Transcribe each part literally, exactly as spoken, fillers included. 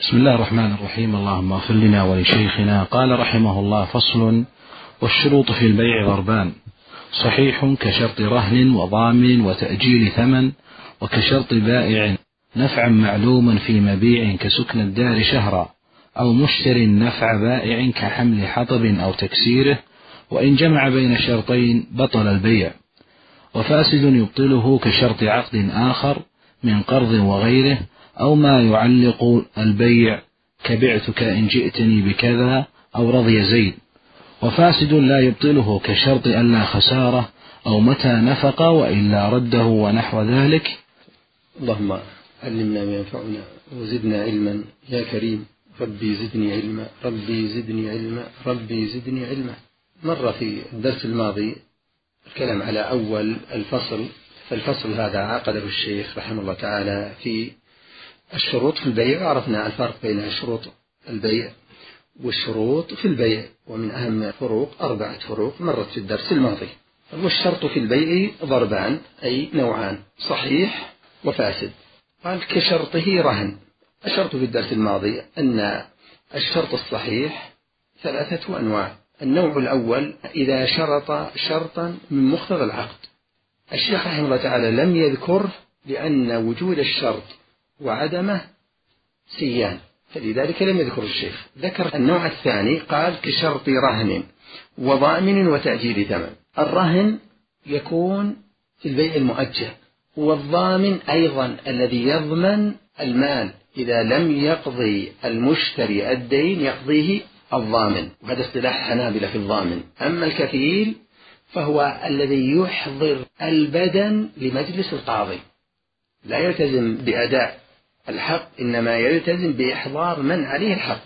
بسم الله الرحمن الرحيم. اللهم اغفر لنا ولشيخنا. قال رحمه الله: فصل: والشروط في البيع ضربان: صحيح كشرط رهن وضامن وتأجيل ثمن، وكشرط بائع نفعا معلوما في مبيع كسكن الدار شهرا، أو مشتر نفع بائع كحمل حطب أو تكسيره، وإن جمع بين شرطين بطل البيع. وفاسد يبطله كشرط عقد آخر من قرض وغيره، أو ما يعلق البيع كبعتك إن جئتني بكذا، أو رضي زيد. وفاسد لا يبطله كشرط ألا خسارة، أو متى نفق وإلا رده ونحو ذلك. اللهم علمنا ما ينفعنا وزدنا علما يا كريم. ربي زدني علما، ربي زدني علما، ربي زدني علما. مر في الدرس الماضي الكلام على أول الفصل، فالفصل هذا عقده الشيخ رحمه الله تعالى في الشروط في البيع. عرفنا الفرق بين شروط البيع والشروط في البيع، ومن أهم الفروق أربعة فروق مرت في الدرس الماضي. والشرط في البيع ضربان، أي نوعان: صحيح وفاسد. قال كشرطه رهن. الشرط في الدرس الماضي أن الشرط الصحيح ثلاثة أنواع. النوع الأول إذا شرط شرطا من مقتضى العقد. الشيخ رحمه الله تعالى لم يذكره لأن وجود الشرط وعدمه سيان، فلذلك لم يذكر الشيخ. ذكر النوع الثاني، قال كشرط رهن وضامن وتأجيل ثمن. الرهن يكون في البيع المؤجل، والضامن أيضا الذي يضمن المال إذا لم يقضي المشتري الدين يقضيه الضامن، وهذا اصطلاح حنابلة في الضامن. أما الكفيل فهو الذي يحضر البدن لمجلس القاضي، لا يلتزم بأداء الحق، إنما يلتزم بإحضار من عليه الحق.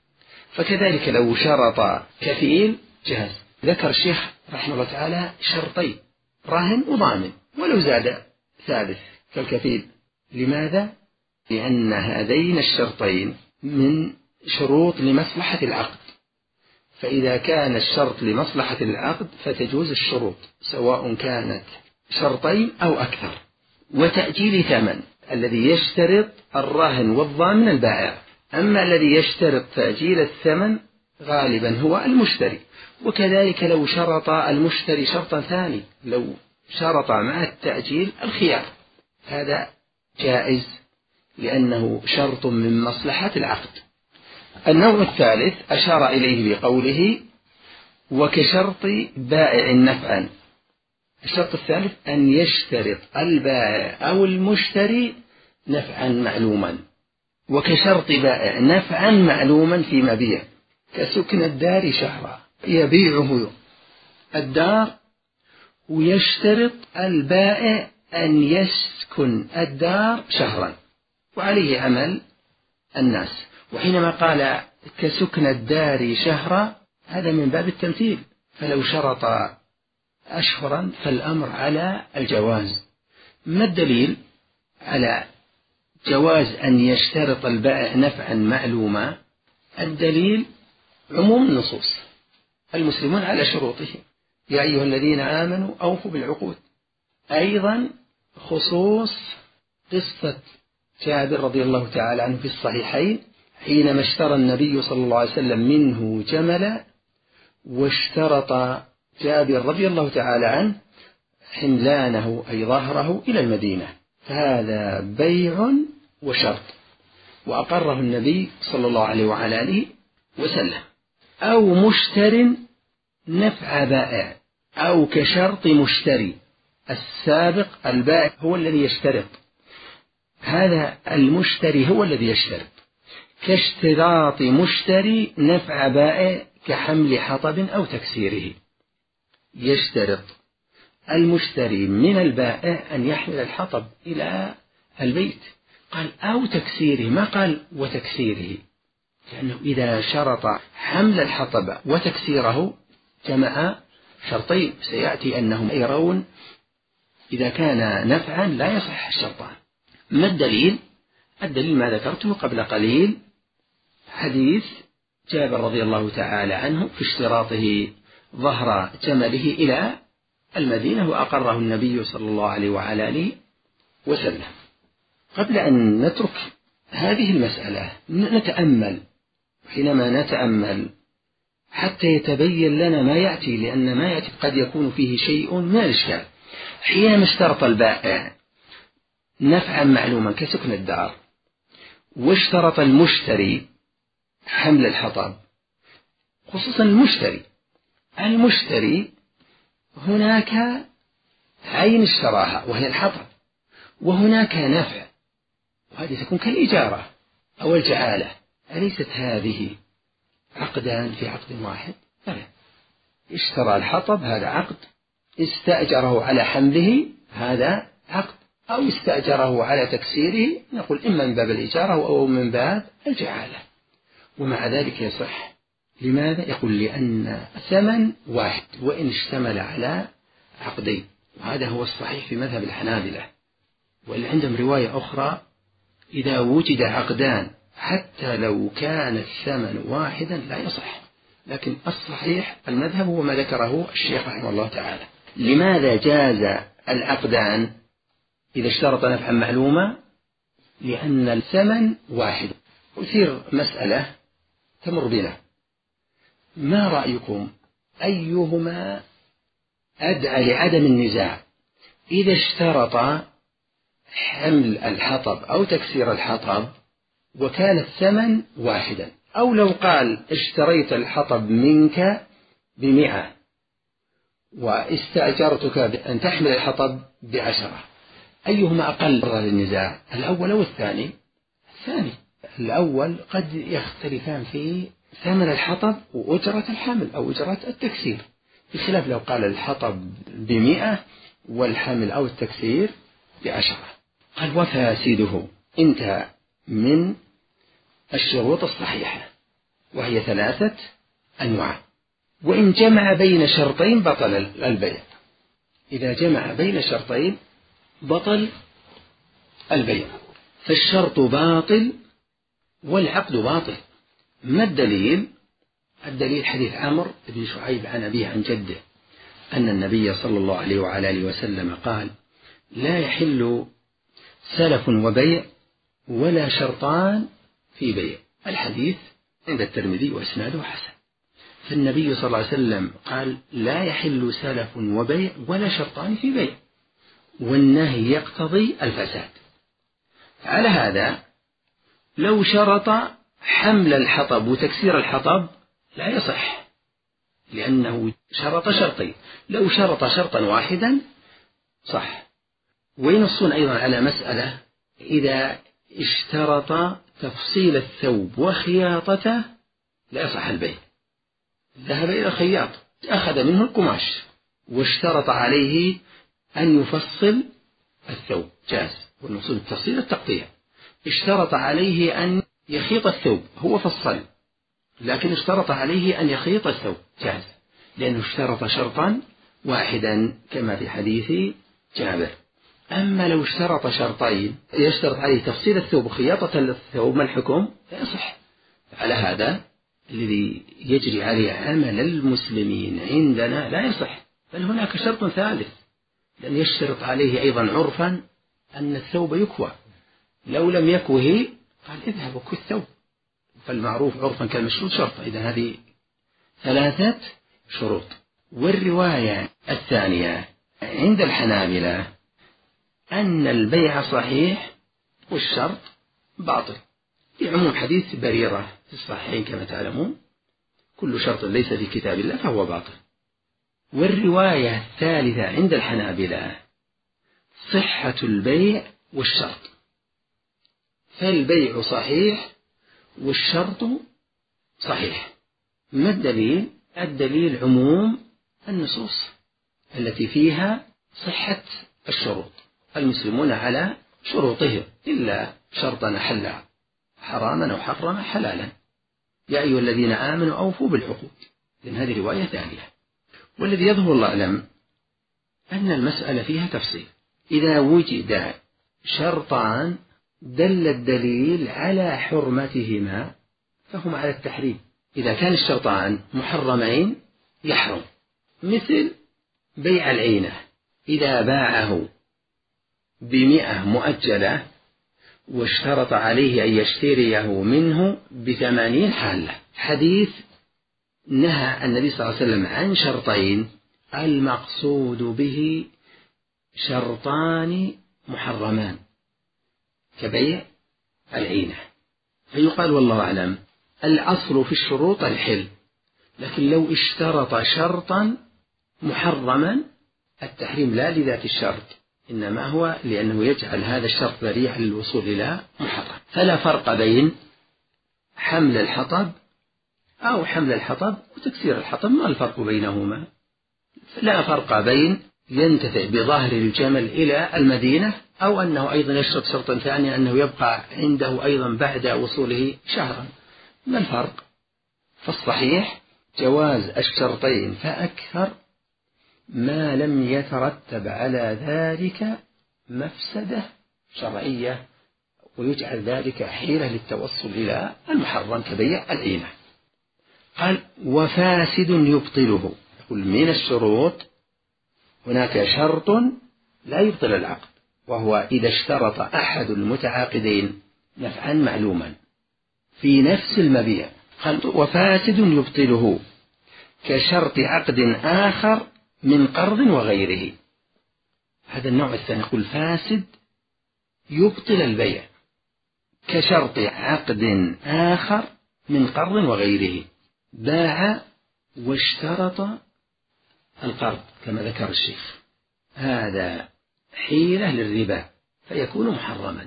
فكذلك لو شرط كفيل جهز. ذكر الشيخ رحمه الله تعالى شرطين: رهن وضامن، ولو زاد ثالث كالكفيل. لماذا؟ لأن هذين الشرطين من شروط لمصلحة العقد، فإذا كان الشرط لمصلحة العقد فتجوز الشروط سواء كانت شرطين أو أكثر. وتأجيل ثمن الذي يشترط الراهن والضامن البائع، أما الذي يشترط تأجيل الثمن غالبا هو المشتري. وكذلك لو شرط المشتري شرطا ثاني، لو شرط مع التأجيل الخيار، هذا جائز لأنه شرط من مصلحة العقد. النوع الثالث أشار إليه بقوله: وكشرط بائع نفعا. الشرط الثالث أن يشترط البائع أو المشتري نفعا معلوما. وكشرط بائع نفعا معلوما في مبيع كسكن الدار شهرا، يبيعه الدار ويشترط البائع أن يسكن الدار شهرا، وعليه عمل الناس. وحينما قال كسكن الدار شهرا هذا من باب التمثيل، فلو شرط أشهرا فالأمر على الجواز. ما الدليل على جواز أن يشترط البائع نفعا معلوما؟ الدليل عموم النصوص: المسلمون على شروطهم يا أيها الذين آمنوا أوفوا بالعقود. أيضا خصوص قصة جابر رضي الله تعالى عنه في الصحيحين حينما اشترى النبي صلى الله عليه وسلم منه جملا، واشترط جابر رضي الله تعالى عنه حملانه أي ظهره إلى المدينة، فهذا بيع وشرط، وأقره النبي صلى الله عليه وعلى آله وسلم. أو مشتر نفع بائع، أو كشرط مشتري السابق، البائع هو الذي يشترط، هذا المشتري هو الذي يشترط. كاشتراط مشتري نفع بائع كحمل حطب أو تكسيره. يشترط المشتري من البائع أن يحمل الحطب إلى البيت، قال أو تكسيره، ما قال وتكسيره، لأنه إذا شرط حمل الحطب وتكسيره جمع شرطين، سيأتي أنهم يرون إذا كان نفعا لا يصح الشرطان. ما الدليل؟ الدليل ما ذكرته قبل قليل، حديث جابر رضي الله تعالى عنه في اشتراطه ظهر جمله إلى المدينة، وأقره النبي صلى الله عليه وعلى آله وسلم. قبل أن نترك هذه المسألة نتأمل، حينما نتأمل حتى يتبين لنا ما يأتي، لأن ما يأتي قد يكون فيه شيء من الإشكال. حينما اشترط البائع نفعا معلوما كسكن الدار، واشترط المشتري حمل الحطب، خصوصا المشتري المشتري هناك عين اشتراها وهي الحطب، وهناك نفع، وهذه تكون كالإجارة أو الجعالة. أليست هذه عقدان في عقد واحد؟ لا، اشترى الحطب هذا عقد، استأجره على حمله هذا عقد، أو استأجره على تكسيره، نقول إما من باب الإجارة أو من باب الجعالة، ومع ذلك يصح. لماذا؟ يقول لأن الثمن واحد وإن اشتمل على عقدين، وهذا هو الصحيح في مذهب الحنابلة. واللي عندهم رواية أخرى إذا وجد عقدان حتى لو كان الثمن واحدا لا يصح، لكن الصحيح المذهب هو ما ذكره الشيخ رحمه الله تعالى. لماذا جاز العقدان إذا اشترط نفعا معلومة؟ لأن الثمن واحد. أثير مسألة تمر بنا، ما رأيكم أيهما أدعى لعدم النزاع؟ إذا اشترط حمل الحطب أو تكسير الحطب وكان الثمن واحدا، أو لو قال اشتريت الحطب منك بمئة واستأجرتك أن تحمل الحطب بعشرة، أيهما أقل للنزاع، الأول أو الثاني؟ الثاني. الأول قد يختلفان في ثمن الحطب وأجرة الحمل أو أجرة التكسير، بخلاف لو قال الحطب بمئة والحمل أو التكسير بعشرة. قال وفاسده انتهى من الشروط الصحيحة، وهي ثلاثة أنواع. وإن جمع بين شرطين بطل البيع، إذا جمع بين شرطين بطل البيع، فالشرط باطل والعقد باطل. ما الدليل؟ الدليل حديث عمرو بن شعيب عن أبيه عن جده أن النبي صلى الله عليه وعلى آله وسلم قال: لا يحل سلف وبيع ولا شرطان في بيع. الحديث عند الترمذي وإسناده حسن. فالنبي صلى الله عليه وسلم قال: لا يحل سلف وبيع ولا شرطان في بيع، والنهي يقتضي الفساد. على هذا لو شرط حمل الحطب وتكسير الحطب لا يصح، لأنه شرط شرطين. لو شرط شرطا واحدا صح. وينصون أيضا على مسألة: إذا اشترط تفصيل الثوب وخياطته لا يصح البيع. ذهب إلى الخياط أخذ منه القماش واشترط عليه أن يفصل الثوب، جاز. والمقصود التفصيل التقطيع. اشترط عليه أن يخيط الثوب، هو فصل، لكن اشترط عليه أن يخيط الثوب، جاز، لأنه اشترط شرطا واحدا كما في حديث جابر. أما لو اشترط شرطين يشترط عليه تفصيل الثوب وخياطة الثوب، ما الحكم؟ لا يصح. على هذا الذي يجري عليه عمل المسلمين عندنا لا يصح، بل هناك شرط ثالث، لأن يشترط عليه أيضا عرفا أن الثوب يكوى، لو لم يكوه قال اذهب وكو الثوب، فالمعروف عرفا كالمشروط شرط. إذا هذه ثلاثة شروط. والرواية الثانية عند الحنابلة أن البيع صحيح والشرط باطل، لعموم حديث بريرة في الصحيحين كما تعلمون: كل شرط ليس في كتاب الله فهو باطل. والرواية الثالثة عند الحنابلة صحة البيع والشرط، فالبيع صحيح والشرط صحيح. ما الدليل؟ الدليل عموم النصوص التي فيها صحة الشروط، المسلمون على شروطهم إلا شرطا أحل حراما أو حرم حلالا، يا أيها الذين آمنوا أوفوا بالعقود، لأن هذه رواية ثانية. والذي يظهر الله أعلم أن المسألة فيها تفصيل. إذا وجد شرطان دل الدليل على حرمتهما فهما على التحريم. إذا كان الشرطان محرمين يحرم، مثل بيع العينة، إذا باعه بمئة مؤجلة واشترط عليه أن يشتريه منه بثمانين حالة. حديث نهى النبي صلى الله عليه وسلم عن شرطين المقصود به شرطان محرمان كبيع العينة، فيقال والله أعلم الأصل في الشروط الحل، لكن لو اشترط شرطا محرما التحريم لا لذات الشرط، إنما هو لأنه يجعل هذا الشرط ذريعة للوصول إلى محرم. فلا فرق بين حمل الحطب أو حمل الحطب وتكسير الحطب، ما الفرق بينهما؟ لا فرق بين ينتفع بظهر الجمل إلى المدينة أو أنه أيضا يشترط شرطا ثانيا أنه يبقى عنده أيضا بعد وصوله شهرا، ما الفرق؟ فالصحيح جواز الشرطين فأكثر ما لم يترتب على ذلك مفسدة شرعية ويجعل ذلك حيلة للتوصل إلى المحرم كبيع العينة. قال وفاسد يبطله، يقول من الشروط هناك شرط لا يبطل العقد، وهو إذا اشترط أحد المتعاقدين نفعا معلوما في نفس المبيع. قال وفاسد يبطله كشرط عقد آخر من قرض وغيره. هذا النوع الثاني يقول فاسد يبطل البيع كشرط عقد آخر من قرض وغيره، باع واشترط القرض كما ذكر الشيخ، هذا حيلة للربا فيكون محرما.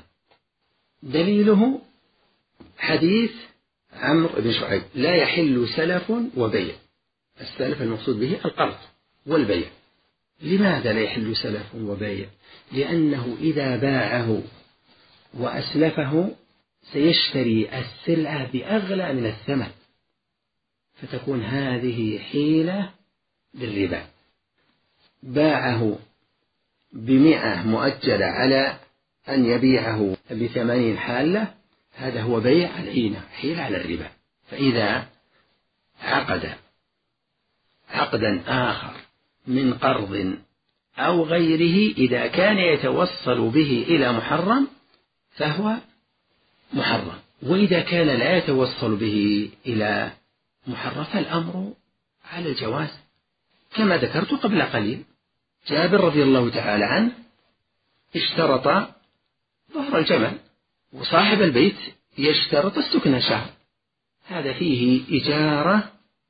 دليله حديث عمرو بن شعيب لا يحل سلف وبيع، السلف المقصود به القرض والبيع. لماذا لا يحل سلف وبيع؟ لأنه إذا باعه وأسلفه سيشتري السلعة بأغلى من الثمن، فتكون هذه حيلة للربا. باعه بمئة مؤجلة على أن يبيعه بثمانين حالة، هذا هو بيع العينة، حيلة على الربا. فإذا عقد عقدا آخر من قرض أو غيره إذا كان يتوصل به إلى محرم فهو محرم، وإذا كان لا يتوصل به إلى محرم فالأمر على الجواز كما ذكرت قبل قليل. جابر رضي الله تعالى عنه اشترط ظهر الجمل وصاحب البيت يشترط السكن شهر، هذا فيه إجارة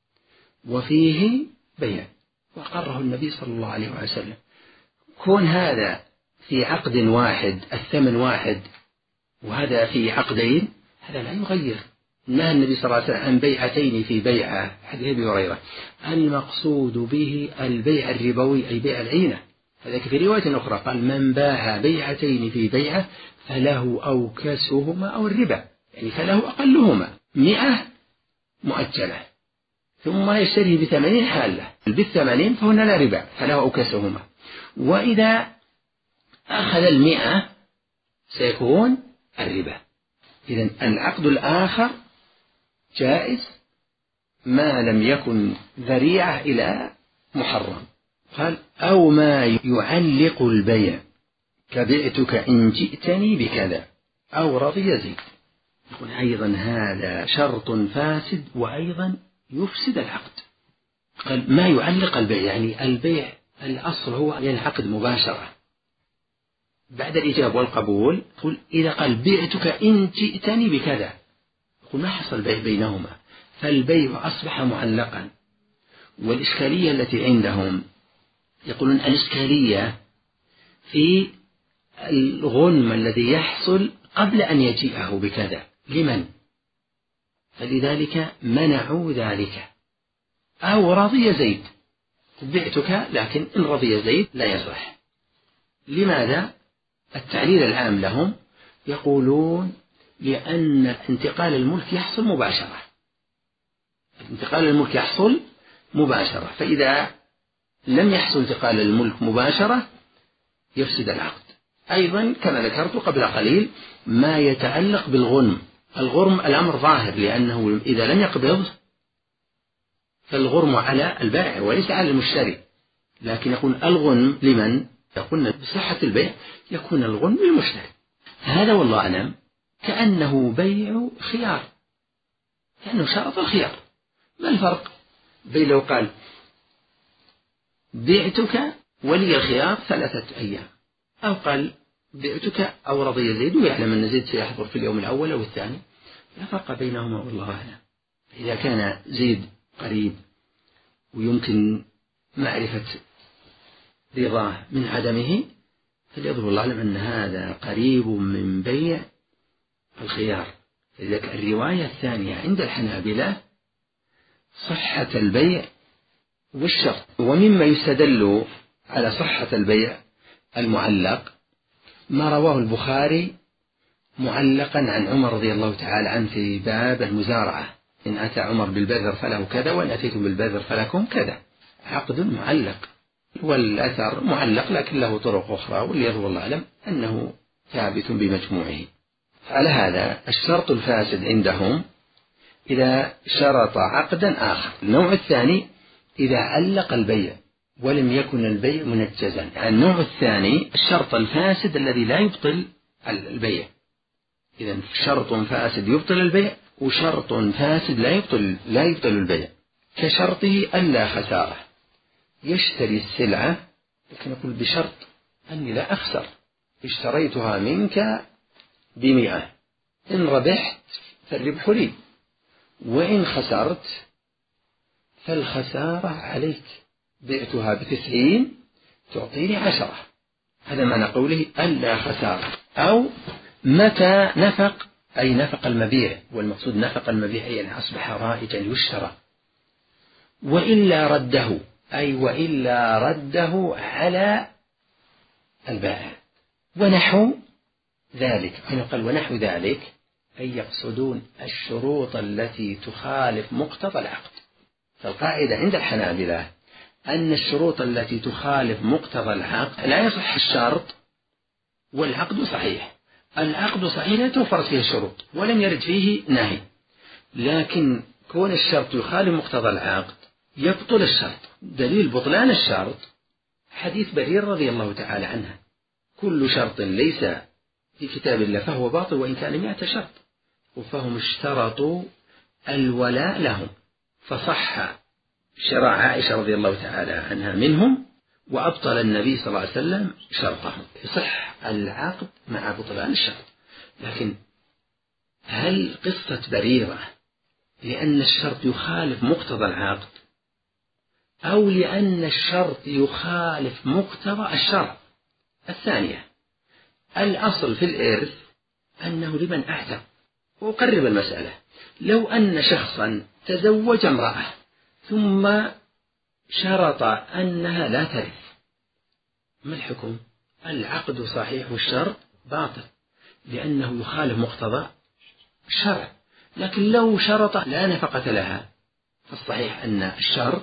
وفيه بيع، وقره النبي صلى الله عليه وسلم. كون هذا في عقد واحد الثمن واحد وهذا في عقدين هذا لا يغير. نهى النبي صلى الله عليه وسلم عن بيعتين في بيعة، حديث أبي هريرة المقصود به البيع الربوي أي بيع العينة، هذا في رواية أخرى قال من باع بيعتين في بيعة فله أوكسهما أو الربا، يعني فله أقلهما مئة مؤجلة ثم يشتري بثمانين حالة بالثمانين فهنا لا ربا فله أوكسهما، وإذا أخذ المئة سيكون الربا. إذن العقد الآخر جائز ما لم يكن ذريعة إلى محرم. قال أو ما يعلق البيع كبعتك إن جئتني بكذا أو رضي زيد، يقول أيضا هذا شرط فاسد وأيضا يفسد العقد. قال ما يعلق البيع يعني البيع الأصل هو ينعقد مباشرة بعد الإجابة والقبول. قل إذا قال بعتك إن جئتني بكذا، يقول ما حصل بيع بينهما فالبيع أصبح معلقا. والإشكالية التي عندهم يقولون الإشكالية في الغنم الذي يحصل قبل أن يجيئه بكذا لمن؟ فلذلك منعوا ذلك. أو رضي زيد بعتك لكن إن رضي زيد لا يصح. لماذا؟ التعليل العام لهم يقولون لأن انتقال الملك يحصل مباشرة، انتقال الملك يحصل مباشرة، فإذا لم يحصل انتقال الملك مباشرة يفسد العقد. أيضا كما ذكرت قبل قليل ما يتعلق بالغنم، الغرم الأمر ظاهر لأنه إذا لم يقبض فالغرم على البائع وليس على المشتري، لكن يكون الغنم لمن؟ يكون بصحة البيع يكون الغنم للمشتري. هذا والله أعلم كأنه بيع خيار، كأنه شرط الخيار. ما الفرق بين لو قال بعتك ولي الخيار ثلاثة أيام، أو قال بعتك أو رضي زيد ويعلم أن زيد سيحضر في اليوم الأول أو الثاني، لا فرق بينهما والله أعلم. إذا كان زيد قريب ويمكن معرفة رضاه من عدمه فليظهر الله أعلم أن هذا قريب من بيع الخيار. إذا الرواية الثانية عند الحنابلة صحة البيع والشرط. ومما يستدل على صحة البيع المعلق ما رواه البخاري معلقا عن عمر رضي الله تعالى عنه في باب المزارعة: إن أتى عمر بالبذر فله كذا، وإن أتيتم بالبذر فلكم كذا. عقد معلق، والأثر معلق لكن له طرق أخرى، واللي يظهر الله أعلم أنه ثابت بمجموعه. على هذا الشرط الفاسد عندهم إذا شرط عقدا آخر. النوع الثاني إذا علق البيع ولم يكن البيع منجزا. يعني النوع الثاني الشرط الفاسد الذي لا يبطل البيع. إذا شرط فاسد يبطل البيع، وشرط فاسد لا يبطل لا يبطل البيع، كشرطه ألا خسارة. يشتري السلعة لكن يقول بشرط أني لا أخسر، اشتريتها منك بمئة، إن ربحت فالربح لي، وإن خسرت فالخسارة عليك، بعتها بتسعين تعطيني عشرة. هذا معنى قوله ألا خسارة. أو متى نفق أي نفق المبيع، والمقصود نفق المبيع يعني أصبح رائجا يشترى، وإلا رده أي وإلا رده على البائع. ونحو ذلك، حين قال ونحو ذلك أي يقصدون الشروط التي تخالف مقتضى العقد. فالقاعدة عند الحنابلة أن الشروط التي تخالف مقتضى العقد لا يصح الشرط والعقد صحيح. العقد صحيح لا توفرت فيه الشروط ولم يرد فيه نهي، لكن كون الشرط يخالف مقتضى العقد يبطل الشرط. دليل بطلان الشرط حديث برير رضي الله تعالى عنها: كل شرط ليس في كتاب الله فهو باطل وإن كان مئة شرط. فهم اشترطوا الولاء لهم، فصح شراء عائشة رضي الله تعالى عنها منهم، وأبطل النبي صلى الله عليه وسلم شرطهم. يصح العقد مع بطلان الشرط. لكن هل قصة بريرة لأن الشرط يخالف مقتضى العقد، أو لأن الشرط يخالف مقتضى الشرع؟ الثانية. الأصل في الإرث أنه لمن أعتق. وأقرب المسألة: لو أن شخصا تزوج امرأة ثم شرط أنها لا ترث، ما الحكم؟ العقد صحيح والشرط باطل لأنه يخالف مقتضى الشرع. لكن لو شرط لا نفقة لها فالصحيح أن الشرط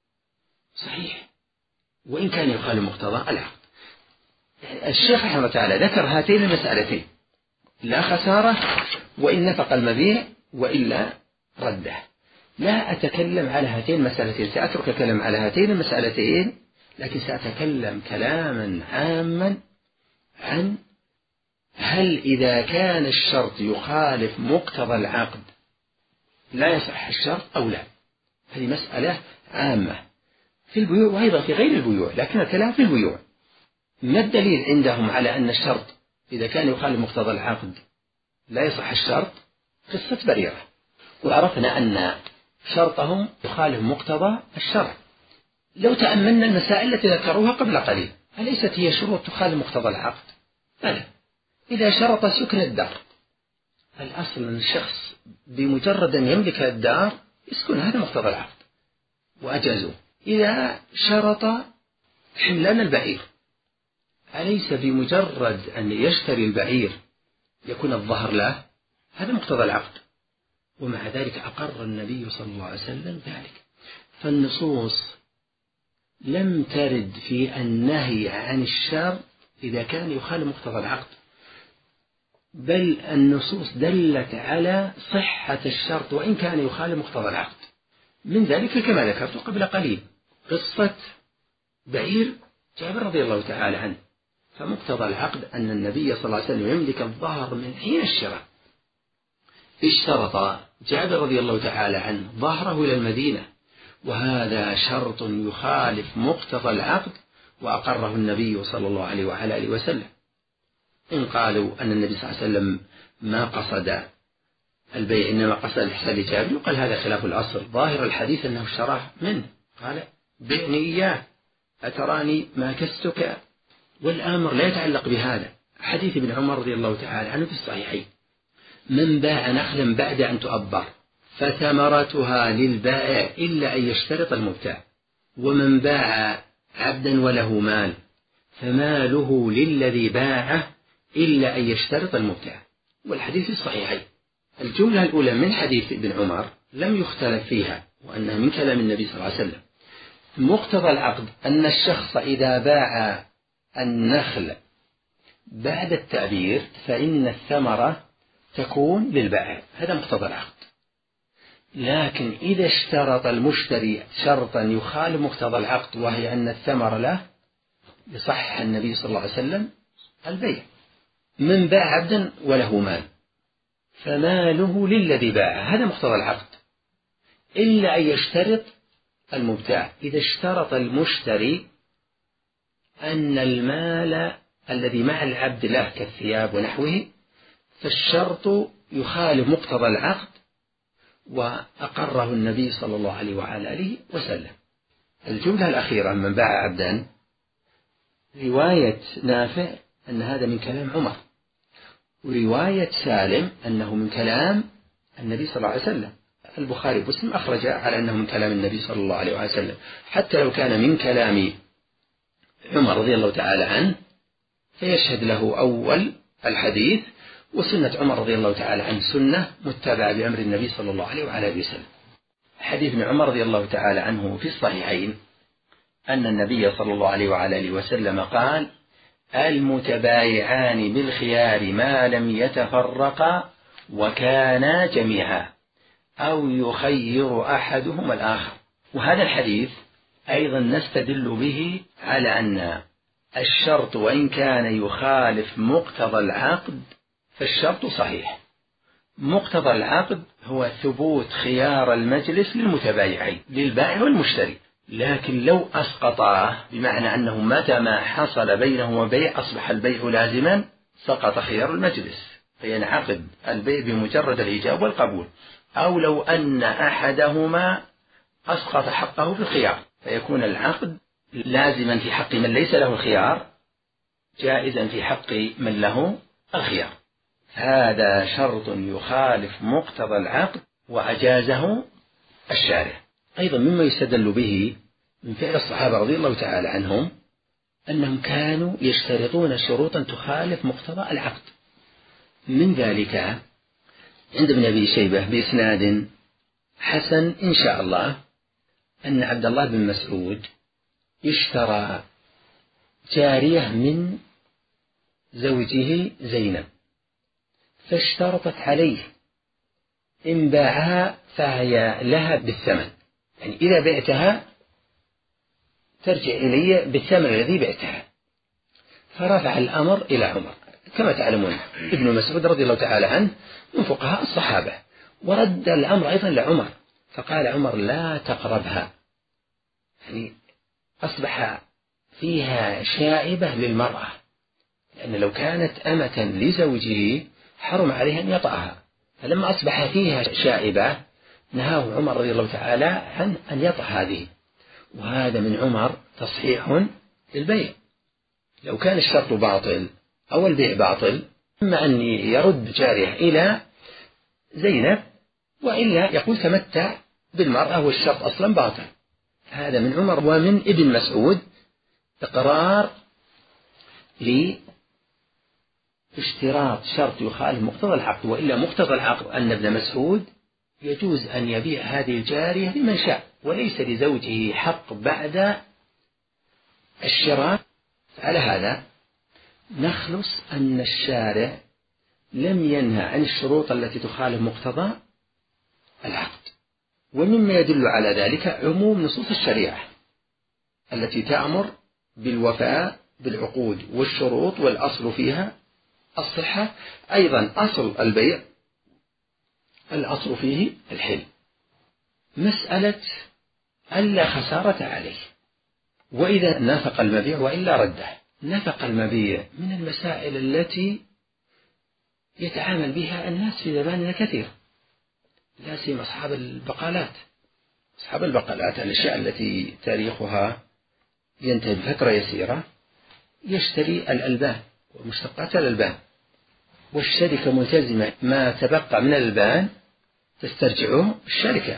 صحيح وإن كان يخالف مقتضى العقد. الشيخ رحمه الله تعالى ذكر هاتين المسألتين: لا خسارة وإن نفق المبيع وإلا رده. لا أتكلم على هاتين المسألتين، سأترك الكلام على هاتين المسألتين، لكن سأتكلم كلاما عاما عن هل إذا كان الشرط يخالف مقتضى العقد لا يصح الشرط أو لا. هذه مسألة عامة في البيوع وأيضا في غير البيوع، لكن الكلام في البيوع. ما الدليل عندهم على أن الشرط إذا كان يخالف مقتضى العقد لا يصح الشرط؟ قصة بريرة، وعرفنا أن شرطهم يخالف مقتضى الشرع. لو تأملنا المسائل التي ذكروها قبل قليل، أليست هي شروط تخالف مقتضى العقد؟ بلى. إذا شرط سكن الدار، الأصل أن الشخص بمجرد أن يملك الدار يسكن، هذا مقتضى العقد وأجازوه. إذا شرط حملان البعير، أليس بمجرد أن يشتري البعير يكون الظهر له؟ هذا مقتضى العقد. ومع ذلك أقر النبي صلى الله عليه وسلم ذلك. فالنصوص لم ترد في النهي عن الشر إذا كان يخالف مقتضى العقد، بل النصوص دلت على صحة الشرط وإن كان يخالف مقتضى العقد. من ذلك كما ذكرت قبل قليل قصة بعير جابر رضي الله تعالى عنه، فمقتضى العقد أن النبي صلى الله عليه وسلم يملك الظهر من حين الشراء. اشترط جابر رضي الله تعالى عنه ظهره إلى المدينة، وهذا شرط يخالف مقتضى العقد وأقره النبي صلى الله عليه وعلى آله وسلم. إن قالوا أن النبي صلى الله عليه وسلم ما قصد البيع إنما قصد الإحسان لجابر، يقال هذا خلاف الأصل. ظاهر الحديث أنه اشتراه منه، قال بعني إياه أتراني ما كستك، والأمر لا يتعلق بهذا. حديث ابن عمر رضي الله تعالى عنه في الصحيحين: من باع نخلا بعد أن تؤبر فثمرتها للبائع إلا أن يشترط المبتاع، ومن باع عبدا وله مال فماله للذي باعه إلا أن يشترط المبتاع. والحديث الصحيحين. الجملة الأولى من حديث ابن عمر لم يختلف فيها، وأنها من كلام النبي صلى الله عليه وسلم. مقتضى العقد أن الشخص إذا باع النخل بعد التعبير فإن الثمرة تكون للبائع، هذا مقتضى العقد. لكن إذا اشترط المشتري شرطا يخالف مقتضى العقد وهي أن الثمر له، يصح النبي صلى الله عليه وسلم البيع. من باع عبدا وله مال فماله للذي باعه، هذا مقتضى العقد، إلا أن يشترط المبتاع. إذا اشترط المشتري أن المال الذي مع العبد له كالثياب ونحوه، فالشرط يخالف مقتضى العقد وأقره النبي صلى الله عليه وعلى آله وسلم. الجملة الأخيرة من باع عبدا، رواية نافع أن هذا من كلام عمر، ورواية سالم أنه من كلام النبي صلى الله عليه وسلم. البخاري ومسلم أخرج على أنه من كلام النبي صلى الله عليه وسلم. حتى لو كان من كلام عمر رضي الله تعالى عنه فيشهد له أول الحديث، وسنة عمر رضي الله تعالى عنه سنة متبعة بأمر النبي صلى الله عليه وعلى آله وسلم. حديث ابن عمر رضي الله تعالى عنه في الصحيحين أن النبي صلى الله عليه وعلى آله وسلم قال: المتبايعان بالخيار ما لم يتفرقا وكانا جميعا أو يخير أحدهما الآخر. وهذا الحديث أيضا نستدل به على أن الشرط وإن كان يخالف مقتضى العقد فالشرط صحيح. مقتضى العقد هو ثبوت خيار المجلس للمتبايعين للبائع والمشتري، لكن لو أسقطاه بمعنى أنه متى ما حصل بينهما بيع أصبح البيع لازما سقط خيار المجلس فينعقد البيع بمجرد الإيجاب والقبول. أو لو أن أحدهما أسقط حقه في الخيار فيكون العقد لازما في حق من ليس له الخيار جائزا في حق من له الخيار. هذا شرط يخالف مقتضى العقد وأجازه الشارع. أيضا مما يستدل به من فعل الصحابة رضي الله تعالى عنهم أنهم كانوا يشترطون شروطا تخالف مقتضى العقد. من ذلك عند ابن أبي شيبة بإسناد حسن إن شاء الله أن عبد الله بن مسعود اشترى جارية من زوجه زينب، فاشترطت عليه إن باعها فهي لها بالثمن، يعني إذا بعتها ترجع إلي بالثمن الذي بعتها. فرفع الأمر إلى عمر. كما تعلمون ابن مسعود رضي الله تعالى عنه من فقهاء الصحابة، ورد الأمر أيضا لعمر، فقال عمر: لا تقربها، يعني أصبح فيها شائبة للمرأة، لأن لو كانت أمة لزوجه حرم عليه أن يطأها، فلما أصبح فيها شائبة نهاه عمر رضي الله تعالى عن أن يطأ هذه. وهذا من عمر تصحيح للبيع. لو كان الشرط باطل أو البيع باطل، إما أن يرد جارية إلى زينب، وإلا يقول تمتع بالمرأة والشرط أصلا باطل. هذا من عمر. ومن ابن مسعود إقرار لاشتراط شرط يخالف مقتضى العقد، وإلا مقتضى العقد أن ابن مسعود يجوز أن يبيع هذه الجارية لمن شاء، وليس لزوجه حق بعد الشراء. على هذا نخلص أن الشارع لم ينهى عن الشروط التي تخالف مقتضى العقد. ومما يدل على ذلك عموم نصوص الشريعة التي تأمر بالوفاء بالعقود والشروط والأصل فيها الصحة. أيضا أصل البيع الأصل فيه الحل. مسألة ألا خسارة عليه، وإذا نافق المبيع وإلا رده. نفق المبيع من المسائل التي يتعامل بها الناس في زماننا كثير، لا سيما أصحاب البقالات. أصحاب البقالات الأشياء التي تاريخها ينتهي بفترة يسيرة يشتري الألبان ومشتقات الألبان، والشركة ملتزمة ما تبقى من الألبان تسترجعه الشركة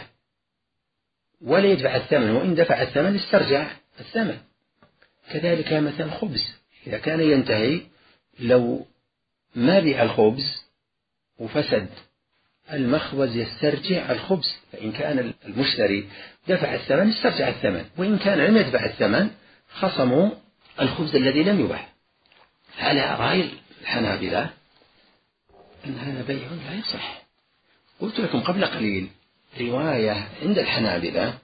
ولا يدفع الثمن، وإن دفع الثمن استرجع الثمن. كذلك مثلا الخبز إذا كان ينتهي، لو ما بيع الخبز وفسد المخبز يسترجع الخبز، فإن كان المشتري دفع الثمن استرجع الثمن، وإن كان لم يدفع الثمن خصموا الخبز الذي لم يباع. على رأي الحنابلة أن هذا بيع لا يصح. قلت لكم قبل قليل رواية عند الحنابلة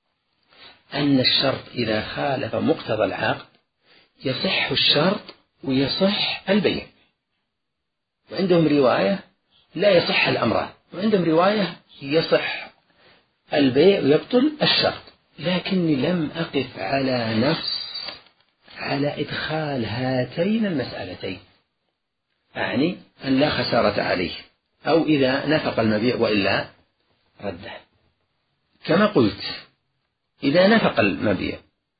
أن الشرط إذا خالف مقتضى العقد يصح الشرط ويصح البيع، وعندهم رواية لا يصح الأمران، وعندهم رواية يصح البيع ويبطل الشرط. لكني لم أقف على نص على إدخال هاتين المسألتين، أعني أن لا خسارة عليه أو إذا نفق المبيع وإلا رده. كما قلت إذا نفق المبيع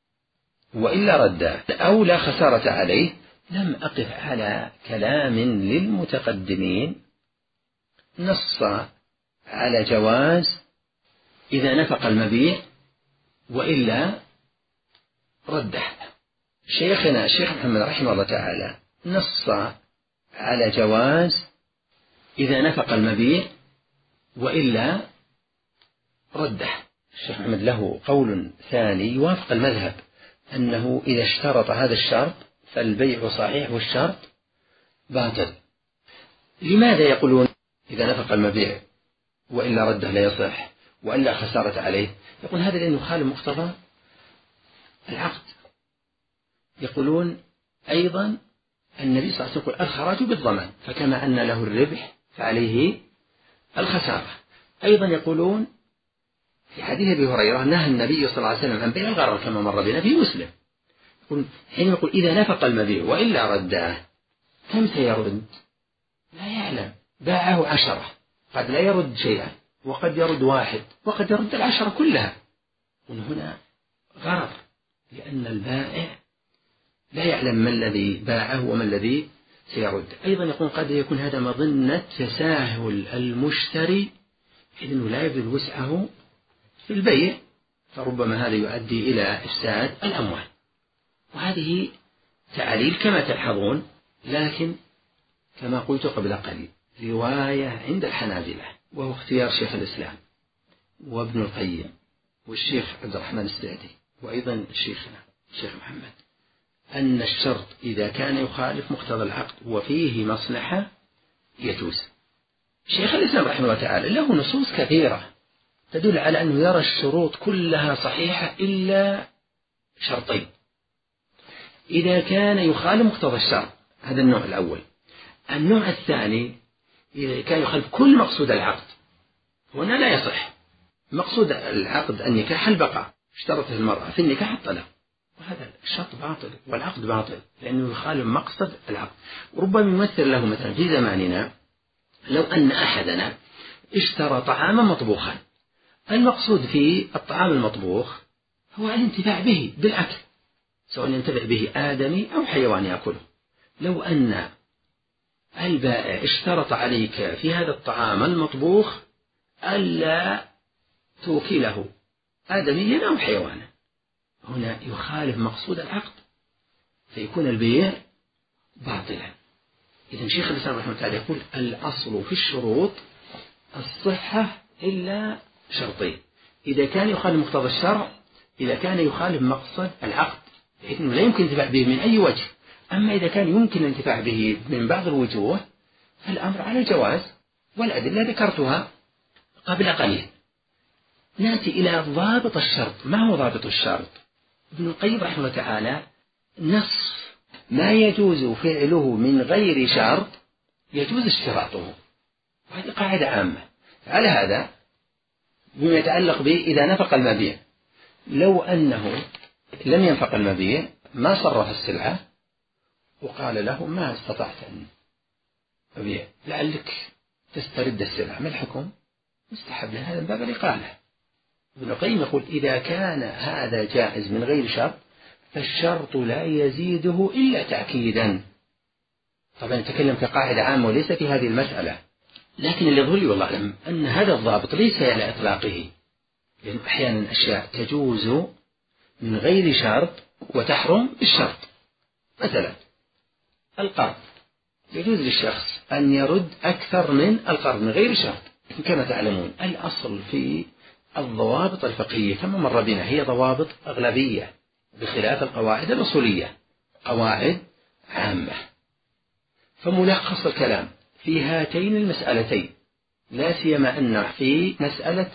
وإلا رده أو لا خسارة عليه، لم أقف على كلام للمتقدمين نص على جواز إذا نفق المبيع وإلا رده. شيخنا الشيخ محمد رحمه الله تعالى نص على جواز إذا نفق المبيع وإلا رده. الشيخ محمد له قول ثاني يوافق المذهب، أنه إذا اشترط هذا الشرط فالبيع صحيح والشرط باطل. لماذا يقولون إذا نفق المبيع وإلا رده لا يصح وإلا خسارة عليه؟ يقول هذا لأنه خالف مقتضى العقد. يقولون أيضا النبي صلى الله عليه وسلم يقول الخراج بالضمان، فكما أن له الربح فعليه الخسارة. أيضا يقولون في حديث أبي هريرة نهى النبي صلى الله عليه وسلم عن بيع الغرر كما مر بنا في مسلم. يقول حين يقول إذا نفق المبيع وإلا رداه كم سيرد؟ لا يعلم. باعه عشرة، قد لا يرد شيئا، وقد يرد واحد، وقد يرد العشرة كلها. وهنا غرر، لأن البائع لا يعلم ما الذي باعه وما الذي سيرد. أيضا يقول قد يكون هذا مظنة تساهل المشتري، إذنه لا يبذل وسعه في البيع، فربما هذا يؤدي إلى إفساد الأموال. وهذه تعليل كما تلحظون، لكن كما قلت قبل قليل رواية عند الحنابلة، وهو اختيار شيخ الإسلام وابن القيم والشيخ عبد الرحمن السعدي وأيضا شيخنا الشيخ محمد، أن الشرط إذا كان يخالف مقتضى العقد وفيه مصلحة يجوز. شيخ الإسلام رحمه الله تعالى له نصوص كثيرة تدل على أنه يرى الشروط كلها صحيحة إلا شرطين إذا كان يخالف مقتضى الشرط. هذا النوع الأول. النوع الثاني إذا كان يخالف كل مقصود العقد، هنا لا يصح. مقصود العقد النكاح البقاء، اشترطه المرأة في النكاح الطلاق، وهذا الشرط باطل والعقد باطل لأنه يخالف مقصد العقد. وربما يمثل له مثلا في زماننا لو أن أحدنا اشترى طعاما مطبوخا، المقصود في الطعام المطبوخ هو الانتفاع به بالأكل، سواء ينتفع به آدمي أو حيوان يأكله. لو أن البائع اشترط عليك في هذا الطعام المطبوخ ألا توكله آدميا أو حيوانا، هنا يخالف مقصود العقد فيكون البيع باطلا. إذن شيخ الإسلام رحمه الله تعالى يقول الأصل في الشروط الصحة إلا شرطين: إذا كان يخالف مقتضى الشرع، إذا كان يخالف مقصد العقد بحيث أنه لا يمكن الانتفاع به من أي وجه. أما إذا كان يمكن الانتفاع به من بعض الوجوه فالأمر على الجواز، والأدلة ذكرتها قبل قليل. نأتي إلى ضابط الشرط. ما هو ضابط الشرط؟ ابن القيم رحمه الله تعالى نص ما يجوز فعله من غير شرط يجوز اشتراطه، وهذه قاعدة عامة. على هذا بما يتعلق به إذا نفق المبيع، لو أنه لم ينفق المبيع ما صرف السلعة وقال له ما استطعت أن أبيع لعلك تسترد السلعة، ما الحكم؟ مستحب لهذا من باب الإقالة. ابن القيم يقول إذا كان هذا جائز من غير شرط فالشرط لا يزيده إلا تأكيدا. طبعا نتكلم كقاعدة عامة وليس في هذه المسألة، لكن اللي يظهر لي والله أعلم أن هذا الضابط ليس على إطلاقه، لأن أحيانا أشياء تجوز من غير شرط وتحرم بالشرط. مثلا القرض يجوز للشخص أن يرد أكثر من القرض من غير شرط، كما تعلمون الأصل في الضوابط الفقهية كما مر بنا هي ضوابط أغلبية بخلاف القواعد الأصولية، قواعد عامة. فملخص الكلام في هاتين المسألتين، لا سيما أن في مسألة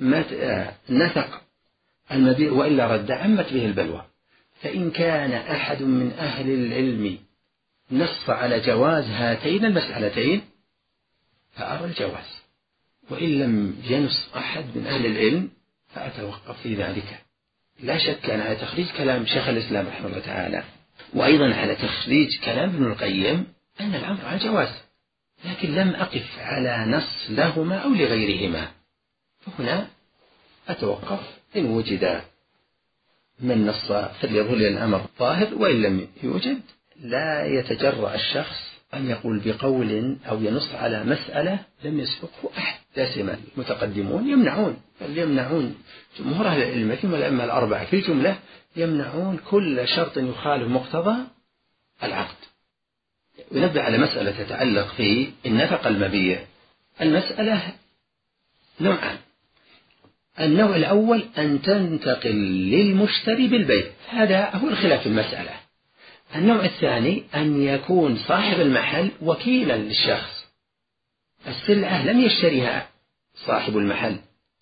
نفق المبيع وإلا رد عمت به البلوى، فإن كان أحد من أهل العلم نص على جواز هاتين المسألتين فأرى الجواز، وإن لم ينص أحد من أهل العلم فأتوقف في ذلك. لا شك أن على تخريج كلام شيخ الإسلام رحمه الله تعالى وأيضا على تخريج كلام ابن القيم أن الأمر على جواز، لكن لم أقف على نص لهما أو لغيرهما، فهنا أتوقف إن وجد من نص فليظهر الأمر ظاهر، وإن لم يوجد لا يتجرأ الشخص أن يقول بقول أو ينص على مسألة لم يسبقه أحد. لا سيما المتقدمون يمنعون، بل يمنعون جمهور أهل العلم والأئمة الأربعة في الجملة يمنعون كل شرط يخالف مقتضى العقد. ونبدأ على مسألة تتعلق في النفق المبيع. المسألة نوعان، النوع الأول أن تنتقل للمشتري بالبيع، هذا هو الخلاف في المسألة. النوع الثاني أن يكون صاحب المحل وكيلا للشخص، السلعة لم يشتريها صاحب المحل،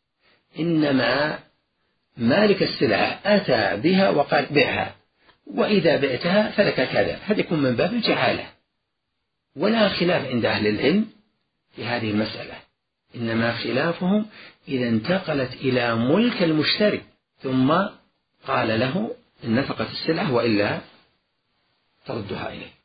إنما مالك السلعة أتى بها وقال بيعها، وإذا بعتها فلك كذا، هذا يكون من باب الجعالة. ولا خلاف عند أهل العلم في هذه المسألة، إنما خلافهم إذا انتقلت إلى ملك المشتري ثم قال له إن نفقت السلعة وإلا تردها إليه.